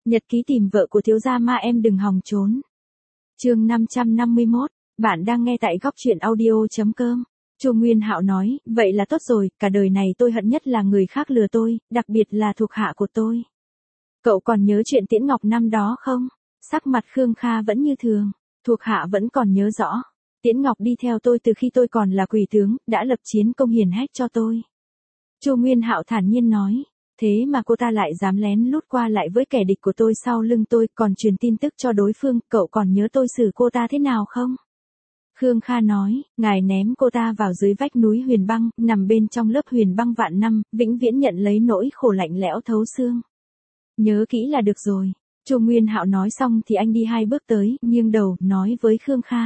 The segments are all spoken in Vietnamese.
Nhật ký tìm vợ của thiếu gia ma em đừng hòng trốn. Chương 551, bạn đang nghe tại góc truyện audio.com. Chu Nguyên Hạo nói, vậy là tốt rồi, cả đời này tôi hận nhất là người khác lừa tôi, đặc biệt là thuộc hạ của tôi. Cậu còn nhớ chuyện Tiễn Ngọc năm đó không? Sắc mặt Khương Kha vẫn như thường, thuộc hạ vẫn còn nhớ rõ. Tiễn Ngọc đi theo tôi từ khi tôi còn là quỷ tướng, đã lập chiến công hiển hách cho tôi. Chu Nguyên Hạo thản nhiên nói, thế mà cô ta lại dám lén lút qua lại với kẻ địch của tôi sau lưng tôi, còn truyền tin tức cho đối phương, cậu còn nhớ tôi xử cô ta thế nào không? Khương Kha nói, ngài ném cô ta vào dưới vách núi huyền băng, nằm bên trong lớp huyền băng vạn năm, vĩnh viễn nhận lấy nỗi khổ lạnh lẽo thấu xương. Nhớ kỹ là được rồi. Chu Nguyên Hạo nói xong thì anh đi 2 bước tới, nghiêng đầu, nói với Khương Kha.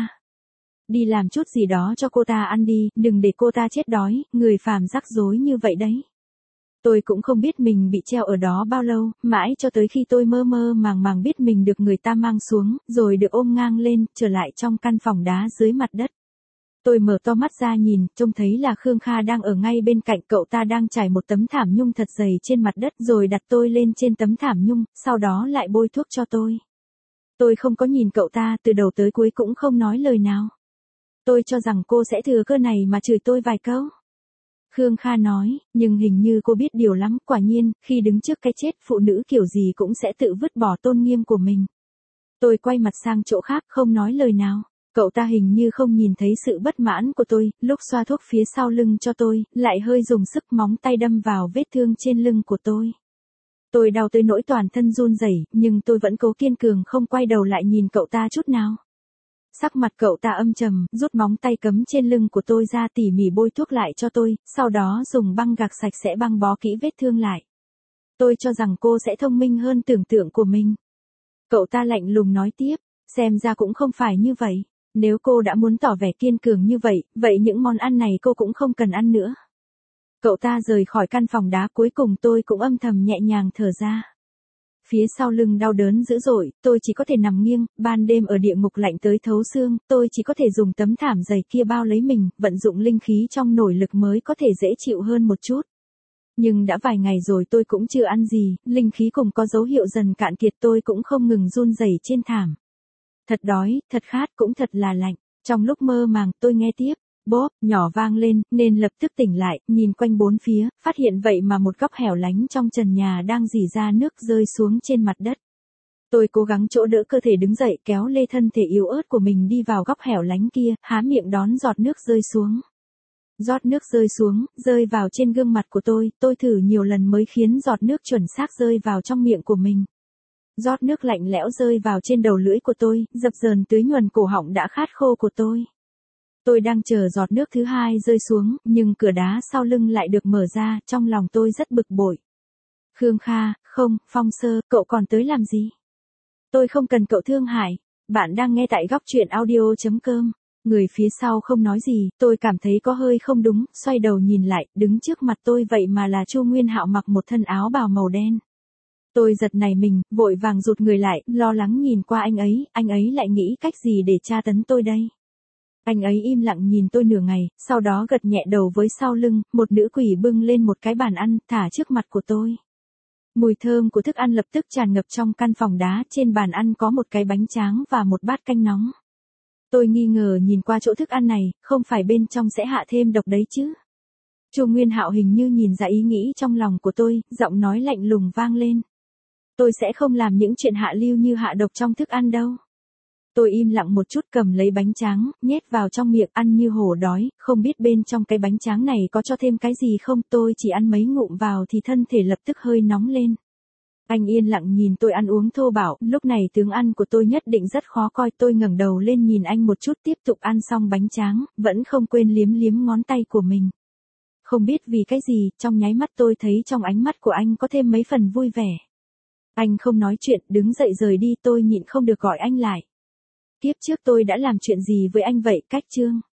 Đi làm chút gì đó cho cô ta ăn đi, đừng để cô ta chết đói, người phàm rắc rối như vậy đấy. Tôi cũng không biết mình bị treo ở đó bao lâu, mãi cho tới khi tôi mơ mơ màng màng biết mình được người ta mang xuống, rồi được ôm ngang lên, trở lại trong căn phòng đá dưới mặt đất. Tôi mở to mắt ra nhìn, trông thấy là Khương Kha đang ở ngay bên cạnh, cậu ta đang trải một tấm thảm nhung thật dày trên mặt đất rồi đặt tôi lên trên tấm thảm nhung, sau đó lại bôi thuốc cho tôi. Tôi không có nhìn cậu ta, từ đầu tới cuối cũng không nói lời nào. Tôi cho rằng cô sẽ thừa cơ này mà chửi tôi vài câu. Khương Kha nói, nhưng hình như cô biết điều lắm, quả nhiên, khi đứng trước cái chết phụ nữ kiểu gì cũng sẽ tự vứt bỏ tôn nghiêm của mình. Tôi quay mặt sang chỗ khác không nói lời nào. Cậu ta hình như không nhìn thấy sự bất mãn của tôi, lúc xoa thuốc phía sau lưng cho tôi, lại hơi dùng sức móng tay đâm vào vết thương trên lưng của tôi. Tôi đau tới nỗi toàn thân run rẩy, nhưng tôi vẫn cố kiên cường không quay đầu lại nhìn cậu ta chút nào. Sắc mặt cậu ta âm trầm, rút móng tay cấm trên lưng của tôi ra tỉ mỉ bôi thuốc lại cho tôi, sau đó dùng băng gạc sạch sẽ băng bó kỹ vết thương lại. Tôi cho rằng cô sẽ thông minh hơn tưởng tượng của mình. Cậu ta lạnh lùng nói tiếp, xem ra cũng không phải như vậy. Nếu cô đã muốn tỏ vẻ kiên cường như vậy, vậy những món ăn này cô cũng không cần ăn nữa. Cậu ta rời khỏi căn phòng đá, cuối cùng tôi cũng âm thầm nhẹ nhàng thở ra. Phía sau lưng đau đớn dữ dội, tôi chỉ có thể nằm nghiêng, ban đêm ở địa ngục lạnh tới thấu xương, tôi chỉ có thể dùng tấm thảm dày kia bao lấy mình, vận dụng linh khí trong nội lực mới có thể dễ chịu hơn một chút. Nhưng đã vài ngày rồi tôi cũng chưa ăn gì, linh khí cùng có dấu hiệu dần cạn kiệt, tôi cũng không ngừng run rẩy trên thảm. Thật đói, thật khát, cũng thật là lạnh. Trong lúc mơ màng, tôi nghe tiếp, bóp, nhỏ vang lên, nên lập tức tỉnh lại, nhìn quanh bốn phía, phát hiện vậy mà một góc hẻo lánh trong trần nhà đang rỉ ra nước rơi xuống trên mặt đất. Tôi cố gắng chỗ đỡ cơ thể đứng dậy, kéo lê thân thể yếu ớt của mình đi vào góc hẻo lánh kia, há miệng đón giọt nước rơi xuống. Giọt nước rơi xuống, rơi vào trên gương mặt của tôi thử nhiều lần mới khiến giọt nước chuẩn xác rơi vào trong miệng của mình. Giọt nước lạnh lẽo rơi vào trên đầu lưỡi của tôi, dập dờn tưới nhuần cổ họng đã khát khô của tôi. Tôi đang chờ giọt nước thứ hai rơi xuống, nhưng cửa đá sau lưng lại được mở ra, trong lòng tôi rất bực bội. Khương Kha, không, Phong Sơ, cậu còn tới làm gì? Tôi không cần cậu thương hại. Bạn đang nghe tại góc truyện audio.com. Người phía sau không nói gì, tôi cảm thấy có hơi không đúng, xoay đầu nhìn lại, đứng trước mặt tôi vậy mà là Chu Nguyên Hạo mặc một thân áo bào màu đen. Tôi giật nảy mình, vội vàng rụt người lại, lo lắng nhìn qua anh ấy lại nghĩ cách gì để tra tấn tôi đây. Anh ấy im lặng nhìn tôi nửa ngày, sau đó gật nhẹ đầu với sau lưng, một nữ quỷ bưng lên một cái bàn ăn, thả trước mặt của tôi. Mùi thơm của thức ăn lập tức tràn ngập trong căn phòng đá, trên bàn ăn có một cái bánh tráng và một bát canh nóng. Tôi nghi ngờ nhìn qua chỗ thức ăn này, không phải bên trong sẽ hạ thêm độc đấy chứ. Chu Nguyên Hạo hình như nhìn ra ý nghĩ trong lòng của tôi, giọng nói lạnh lùng vang lên. Tôi sẽ không làm những chuyện hạ lưu như hạ độc trong thức ăn đâu. Tôi im lặng một chút, cầm lấy bánh tráng, nhét vào trong miệng, ăn như hổ đói, không biết bên trong cái bánh tráng này có cho thêm cái gì không, tôi chỉ ăn mấy ngụm vào thì thân thể lập tức hơi nóng lên. Anh yên lặng nhìn tôi ăn uống thô bạo, lúc này tướng ăn của tôi nhất định rất khó coi, tôi ngẩng đầu lên nhìn anh một chút, tiếp tục ăn xong bánh tráng, vẫn không quên liếm liếm ngón tay của mình. Không biết vì cái gì, trong nháy mắt tôi thấy trong ánh mắt của anh có thêm mấy phần vui vẻ. Anh không nói chuyện, đứng dậy rời đi, tôi nhịn không được gọi anh lại. Kiếp trước tôi đã làm chuyện gì với anh vậy, Cách Trương?